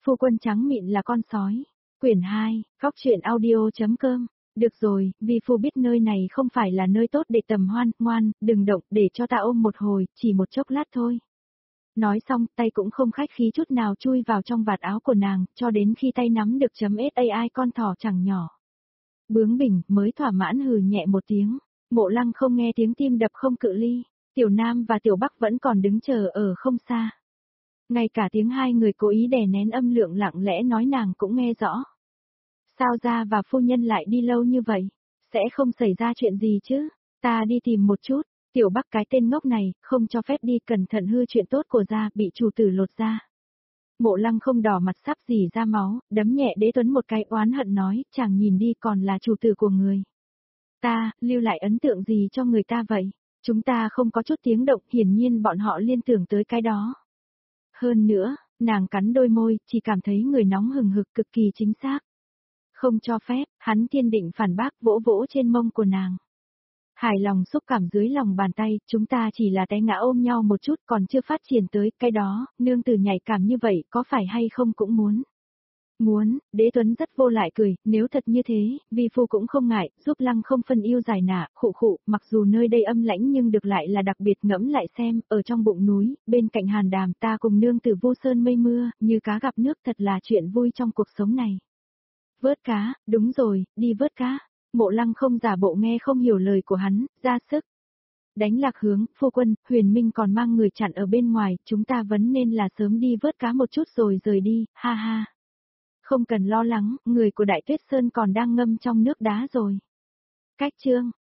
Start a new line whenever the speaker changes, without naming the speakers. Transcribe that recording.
Phu quân trắng mịn là con sói. Quyển 2, Khóc truyện audio.com. Được rồi, vi phu biết nơi này không phải là nơi tốt để tầm hoan, ngoan, đừng động, để cho ta ôm một hồi, chỉ một chốc lát thôi. Nói xong, tay cũng không khách khí chút nào chui vào trong vạt áo của nàng, cho đến khi tay nắm được .sai con thỏ chẳng nhỏ. Bướng bỉnh, mới thỏa mãn hừ nhẹ một tiếng. Mộ Lăng không nghe tiếng tim đập không cự ly, Tiểu Nam và Tiểu Bắc vẫn còn đứng chờ ở không xa. Ngay cả tiếng hai người cố ý đè nén âm lượng lặng lẽ nói nàng cũng nghe rõ. Sao gia và phu nhân lại đi lâu như vậy? Sẽ không xảy ra chuyện gì chứ? Ta đi tìm một chút. Tiểu Bắc cái tên ngốc này, không cho phép đi, cẩn thận hư chuyện tốt của gia, bị chủ tử lột ra. Mộ Lăng không đỏ mặt sắp dì ra máu, đấm nhẹ Đế Tuấn một cái oán hận nói, chàng nhìn đi còn là chủ tử của người. Ta, lưu lại ấn tượng gì cho người ta vậy? Chúng ta không có chút tiếng động, hiển nhiên bọn họ liên tưởng tới cái đó. Hơn nữa, nàng cắn đôi môi, chỉ cảm thấy người nóng hừng hực cực kỳ chính xác. Không cho phép, hắn kiên định phản bác vỗ vỗ trên mông của nàng. Hài lòng xúc cảm dưới lòng bàn tay, chúng ta chỉ là té ngã ôm nhau một chút còn chưa phát triển tới cái đó, nương tử nhạy cảm như vậy có phải hay không cũng muốn. Muốn, Đế Tuấn rất vô lại cười, nếu thật như thế, vi phu cũng không ngại, giúp Lăng không phân yêu giải nả, khụ khụ, mặc dù nơi đây âm lãnh nhưng được lại là đặc biệt ngẫm lại xem, ở trong bụng núi, bên cạnh hàn đàm ta cùng nương tử vô sơn mây mưa, như cá gặp nước thật là chuyện vui trong cuộc sống này. Vớt cá, đúng rồi, đi vớt cá. Mộ Lăng không giả bộ nghe không hiểu lời của hắn, ra sức. Đánh lạc hướng, phu quân, Huyền Minh còn mang người chặn ở bên ngoài, chúng ta vẫn nên là sớm đi vớt cá một chút rồi rời đi, ha ha. Không cần lo lắng, người của Đại Tuyết Sơn còn đang ngâm trong nước đá rồi. Cách chương.